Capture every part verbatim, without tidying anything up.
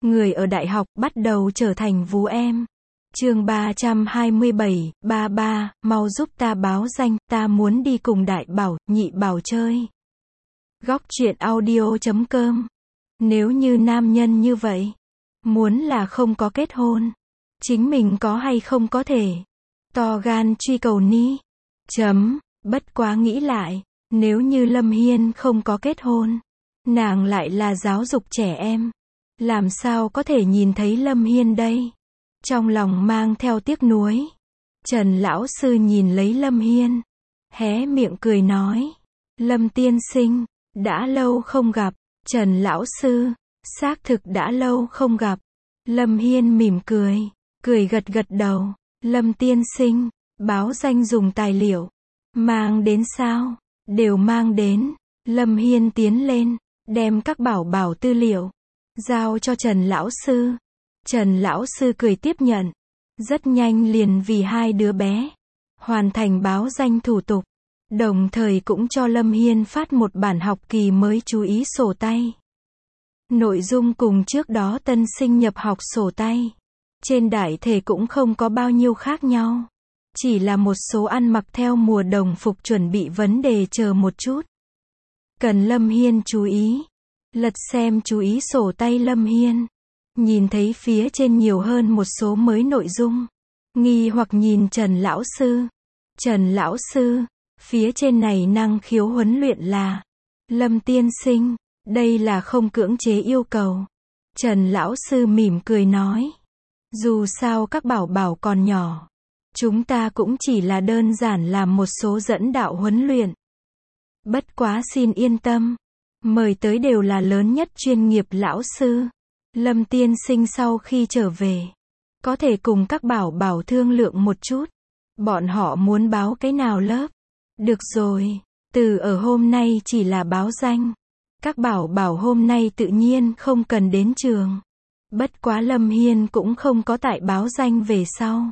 người ở đại học bắt đầu trở thành vú em. Chương ba trăm hai mươi bảy, ba ba, mau giúp ta báo danh, ta muốn đi cùng đại bảo, nhị bảo chơi. Góc truyện audio chấm com. Nếu như nam nhân như vậy, muốn là không có kết hôn, chính mình có hay không có thể to gan truy cầu ni. Chấm, bất quá nghĩ lại, nếu như Lâm Hiên không có kết hôn, nàng lại là giáo dục trẻ em, làm sao có thể nhìn thấy Lâm Hiên đây? Trong lòng mang theo tiếc nuối, Trần lão sư nhìn lấy Lâm Hiên, hé miệng cười nói, Lâm tiên sinh, đã lâu không gặp. Trần lão sư, xác thực đã lâu không gặp. Lâm Hiên mỉm cười, cười gật gật đầu, Lâm tiên sinh, báo danh dùng tài liệu, mang đến sao? Đều mang đến. Lâm Hiên tiến lên, đem các bảo bảo tư liệu, giao cho Trần lão sư. Trần lão sư cười tiếp nhận, rất nhanh liền vì hai đứa bé, hoàn thành báo danh thủ tục, đồng thời cũng cho Lâm Hiên phát một bản học kỳ mới chú ý sổ tay. Nội dung cùng trước đó tân sinh nhập học sổ tay, trên đại thể cũng không có bao nhiêu khác nhau. Chỉ là một số ăn mặc theo mùa đồng phục chuẩn bị vấn đề chờ một chút. Cần Lâm Hiên chú ý. Lật xem chú ý sổ tay Lâm Hiên. Nhìn thấy phía trên nhiều hơn một số mới nội dung. Nghi hoặc nhìn Trần lão sư. Trần lão sư, phía trên này năng khiếu huấn luyện là. Lâm tiên sinh, đây là không cưỡng chế yêu cầu. Trần lão sư mỉm cười nói. Dù sao các bảo bảo còn nhỏ, chúng ta cũng chỉ là đơn giản làm một số dẫn đạo huấn luyện. Bất quá xin yên tâm, mời tới đều là lớn nhất chuyên nghiệp lão sư. Lâm tiên sinh sau khi trở về, có thể cùng các bảo bảo thương lượng một chút. Bọn họ muốn báo cái nào lớp? Được rồi, từ ở hôm nay chỉ là báo danh. Các bảo bảo hôm nay tự nhiên không cần đến trường. Bất quá Lâm Hiên cũng không có tại báo danh về sau.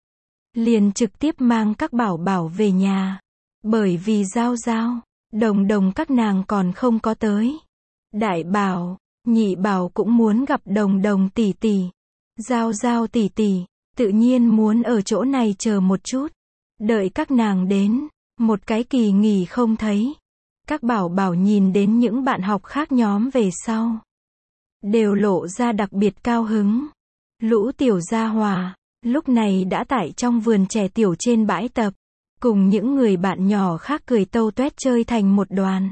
Liền trực tiếp mang các bảo bảo về nhà. Bởi vì Giao Giao, Đồng Đồng các nàng còn không có tới. Đại bảo, nhị bảo cũng muốn gặp Đồng Đồng tỷ tỷ. Giao Giao tỷ tỷ, tự nhiên muốn ở chỗ này chờ một chút. Đợi các nàng đến, một cái kỳ nghỉ không thấy. Các bảo bảo nhìn đến những bạn học khác nhóm về sau, đều lộ ra đặc biệt cao hứng. Lũ tiểu gia hòa, lúc này đã tại trong vườn trẻ tiểu trên bãi tập, cùng những người bạn nhỏ khác cười tâu tuét chơi thành một đoàn.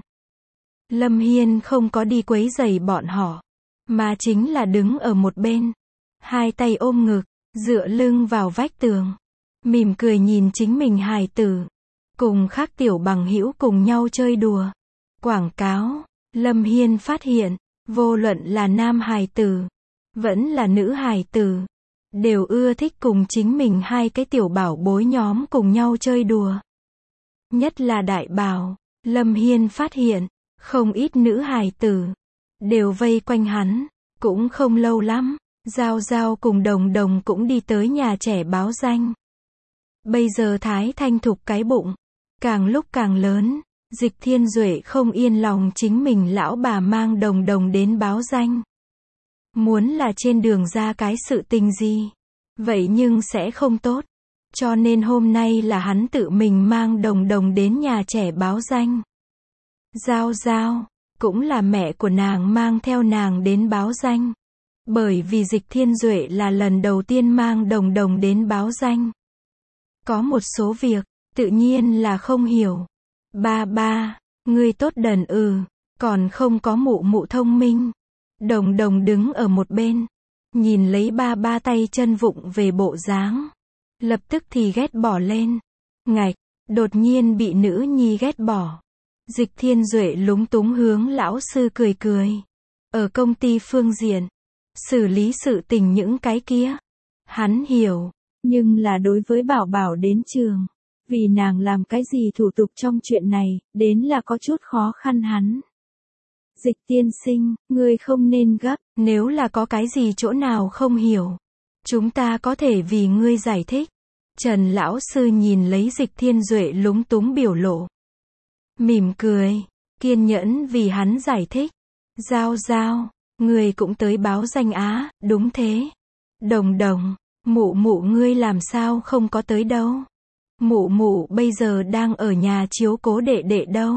Lâm Hiên không có đi quấy rầy bọn họ, mà chính là đứng ở một bên, hai tay ôm ngực, dựa lưng vào vách tường, mỉm cười nhìn chính mình hài tử, cùng khác tiểu bằng hữu cùng nhau chơi đùa. Quảng cáo, Lâm Hiên phát hiện, vô luận là nam hài tử, vẫn là nữ hài tử, đều ưa thích cùng chính mình hai cái tiểu bảo bối nhóm cùng nhau chơi đùa. Nhất là đại bảo, Lâm Hiên phát hiện, không ít nữ hài tử, đều vây quanh hắn. Cũng không lâu lắm, Giao Giao cùng Đồng Đồng cũng đi tới nhà trẻ báo danh. Bây giờ Thái Thanh Thục cái bụng, càng lúc càng lớn. Dịch Thiên Duệ không yên lòng chính mình lão bà mang Đồng Đồng đến báo danh. Muốn là trên đường ra cái sự tình gì, vậy nhưng sẽ không tốt. Cho nên hôm nay là hắn tự mình mang Đồng Đồng đến nhà trẻ báo danh. Giao Giao, cũng là mẹ của nàng mang theo nàng đến báo danh. Bởi vì Dịch Thiên Duệ là lần đầu tiên mang Đồng Đồng đến báo danh. Có một số việc, tự nhiên là không hiểu. Ba ba, ngươi tốt đần ừ, còn không có mụ mụ thông minh. Đồng Đồng đứng ở một bên, nhìn lấy ba ba tay chân vụng về bộ dáng, lập tức thì ghét bỏ lên. Ngạch, đột nhiên bị nữ nhi ghét bỏ. Dịch Thiên Duệ lúng túng hướng lão sư cười cười. Ở công ty phương diện, xử lý sự tình những cái kia, hắn hiểu, nhưng là đối với bảo bảo đến trường, vì nàng làm cái gì thủ tục trong chuyện này, đến là có chút khó khăn hắn. Dịch tiên sinh, ngươi không nên gấp, nếu là có cái gì chỗ nào không hiểu, chúng ta có thể vì ngươi giải thích. Trần lão sư nhìn lấy Dịch Thiên Duệ lúng túng biểu lộ, mỉm cười, kiên nhẫn vì hắn giải thích. Giao Giao, Ngươi cũng tới báo danh á, đúng thế. Đồng đồng, mụ mụ ngươi làm sao không có tới đâu. Mụ mụ bây giờ đang ở nhà chiếu cố đệ đệ đâu.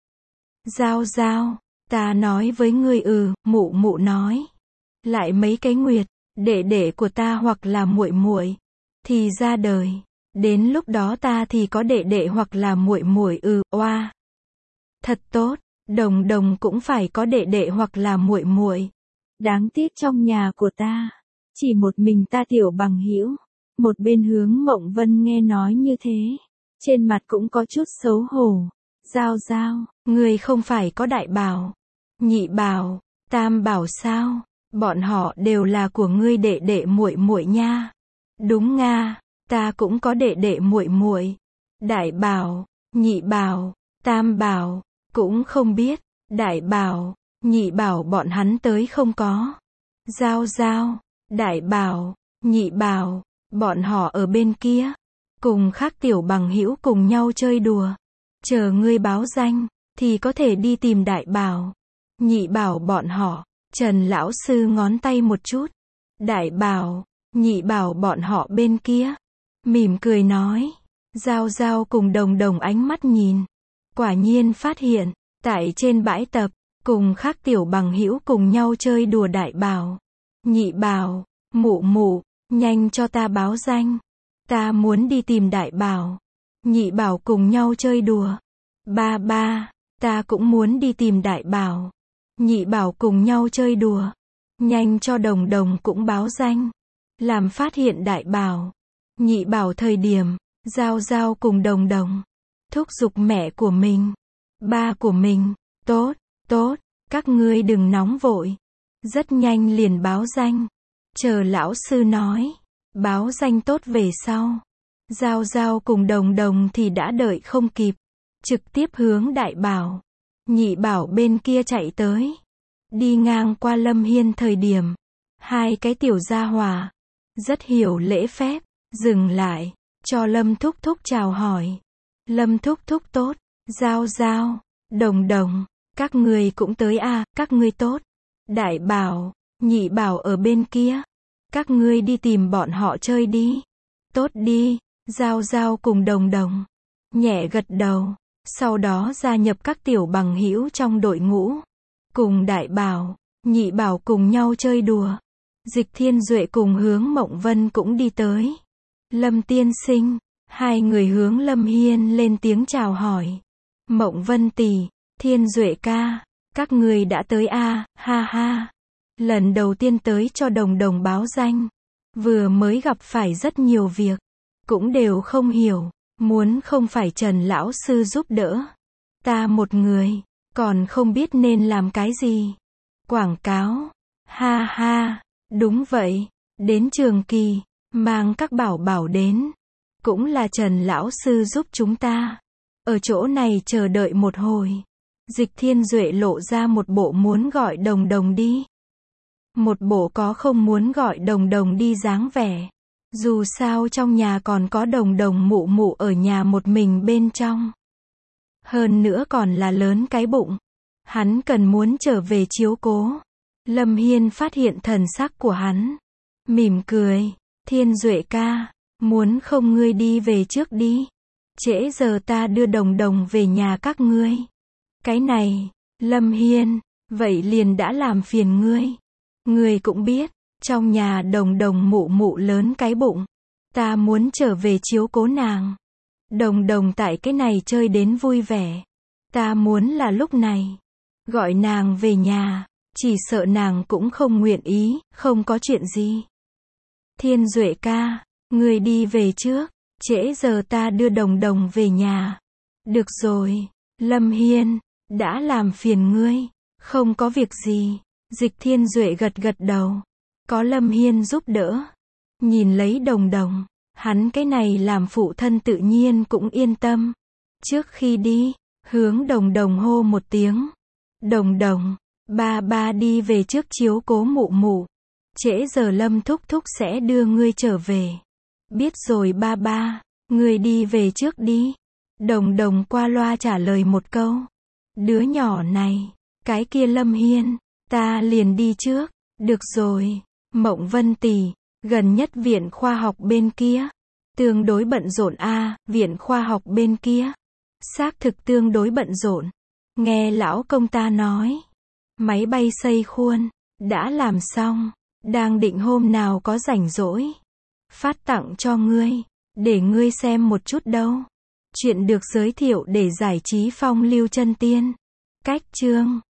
Giao giao, ta nói với ngươi ừ, mụ mụ nói. Lại mấy cái nguyệt, đệ đệ của ta hoặc là muội muội thì ra đời. Đến lúc đó ta thì có đệ đệ hoặc là muội muội ừ, oa. Thật tốt, đồng đồng cũng phải có đệ đệ hoặc là muội muội. Đáng tiếc trong nhà của ta, chỉ một mình ta tiểu bằng hữu. Một bên Hướng Mộng Vân nghe nói như thế, trên mặt cũng có chút xấu hổ. Giao giao, ngươi không phải có đại bảo, nhị bảo, tam bảo sao? Bọn họ đều là của ngươi đệ đệ muội muội nha. Đúng nga, ta cũng có đệ đệ muội muội. Đại bảo, nhị bảo, tam bảo, cũng không biết. Đại bảo, nhị bảo bọn hắn tới không có. Giao giao, đại bảo, nhị bảo, bọn họ ở bên kia, cùng khác tiểu bằng hữu cùng nhau chơi đùa. Chờ ngươi báo danh, thì có thể đi tìm đại bảo, nhị bảo bọn họ. Trần lão sư ngón tay một chút. Đại bảo, nhị bảo bọn họ bên kia. Mỉm cười nói. Giao giao cùng đồng đồng ánh mắt nhìn. Quả nhiên phát hiện, tại trên bãi tập, cùng khác tiểu bằng hữu cùng nhau chơi đùa đại bảo. Nhị bảo, mụ mụ, nhanh cho ta báo danh. Ta muốn đi tìm đại bảo. Nhị bảo cùng nhau chơi đùa. Ba ba, ta cũng muốn đi tìm đại bảo. Nhị bảo cùng nhau chơi đùa. Nhanh cho đồng đồng cũng báo danh. Làm phát hiện đại bảo. Nhị bảo thời điểm, giao giao cùng đồng đồng. Thúc giục mẹ của mình. Ba của mình. Tốt, tốt, các ngươi đừng nóng vội. Rất nhanh liền báo danh. Chờ lão sư nói. Báo danh tốt về sau. Giao giao cùng đồng đồng thì đã đợi không kịp. Trực tiếp hướng đại bảo. Nhị bảo bên kia chạy tới. Đi ngang qua Lâm Hiên thời điểm. Hai cái tiểu gia hỏa. Rất hiểu lễ phép. Dừng lại. Cho Lâm thúc thúc chào hỏi. Lâm thúc thúc tốt. Giao giao. Đồng đồng. Các người cũng tới à, các ngươi tốt. Đại bảo. Nhị bảo ở bên kia. Các ngươi đi tìm bọn họ chơi đi. Tốt đi. Giao giao cùng đồng đồng. Nhẹ gật đầu. Sau đó gia nhập các tiểu bằng hữu trong đội ngũ. Cùng đại bảo, nhị bảo cùng nhau chơi đùa. Dịch Thiên Duệ cùng Hướng Mộng Vân cũng đi tới. Lâm tiên sinh, hai người hướng Lâm Hiên lên tiếng chào hỏi. Mộng Vân tỷ, Thiên Duệ ca, các người đã tới a, ha ha. Lần đầu tiên tới cho đồng đồng báo danh. Vừa mới gặp phải rất nhiều việc. Cũng đều không hiểu. Muốn không phải Trần lão sư giúp đỡ. Ta một người. Còn không biết nên làm cái gì. Quảng cáo. Ha ha. Đúng vậy. Đến trường kỳ. Mang các bảo bảo đến. Cũng là Trần lão sư giúp chúng ta. Ở chỗ này chờ đợi một hồi. Dịch Thiên Duệ lộ ra một bộ muốn gọi đồng đồng đi. Một bộ có không muốn gọi đồng đồng đi dáng vẻ. Dù sao trong nhà còn có đồng đồng mụ mụ ở nhà một mình bên trong. Hơn nữa còn là lớn cái bụng. Hắn cần muốn trở về chiếu cố. Lâm Hiên phát hiện thần sắc của hắn. Mỉm cười. Thiên Duệ ca. Muốn không ngươi đi về trước đi. Trễ giờ ta đưa đồng đồng về nhà các ngươi. Cái này. Lâm Hiên. Vậy liền đã làm phiền ngươi. Ngươi cũng biết. Trong nhà đồng đồng mụ mụ lớn cái bụng. Ta muốn trở về chiếu cố nàng. Đồng đồng tại cái này chơi đến vui vẻ. Ta muốn là lúc này. Gọi nàng về nhà. Chỉ sợ nàng cũng không nguyện ý. Không có chuyện gì. Thiên Duệ ca. Người đi về trước. Trễ giờ ta đưa đồng đồng về nhà. Được rồi. Lâm Hiên. Đã làm phiền ngươi. Không có việc gì. Dịch Thiên Duệ gật gật đầu. Có Lâm Hiên giúp đỡ. Nhìn lấy đồng đồng. Hắn cái này làm phụ thân tự nhiên cũng yên tâm. Trước khi đi. Hướng đồng đồng hô một tiếng. Đồng đồng. Ba ba đi về trước chiếu cố mụ mụ. Trễ giờ Lâm thúc thúc sẽ đưa ngươi trở về. Biết rồi ba ba. Ngươi đi về trước đi. Đồng đồng qua loa trả lời một câu. Đứa nhỏ này. Cái kia Lâm Hiên. Ta liền đi trước. Được rồi. Mộng Vân tỷ, gần nhất viện khoa học bên kia. Tương đối bận rộn a, à, viện khoa học bên kia. Xác thực tương đối bận rộn. Nghe lão công ta nói. Máy bay xây khuôn. Đã làm xong. Đang định hôm nào có rảnh rỗi. Phát tặng cho ngươi. Để ngươi xem một chút đâu. Chuyện được giới thiệu để giải trí phong lưu chân tiên. Cách chương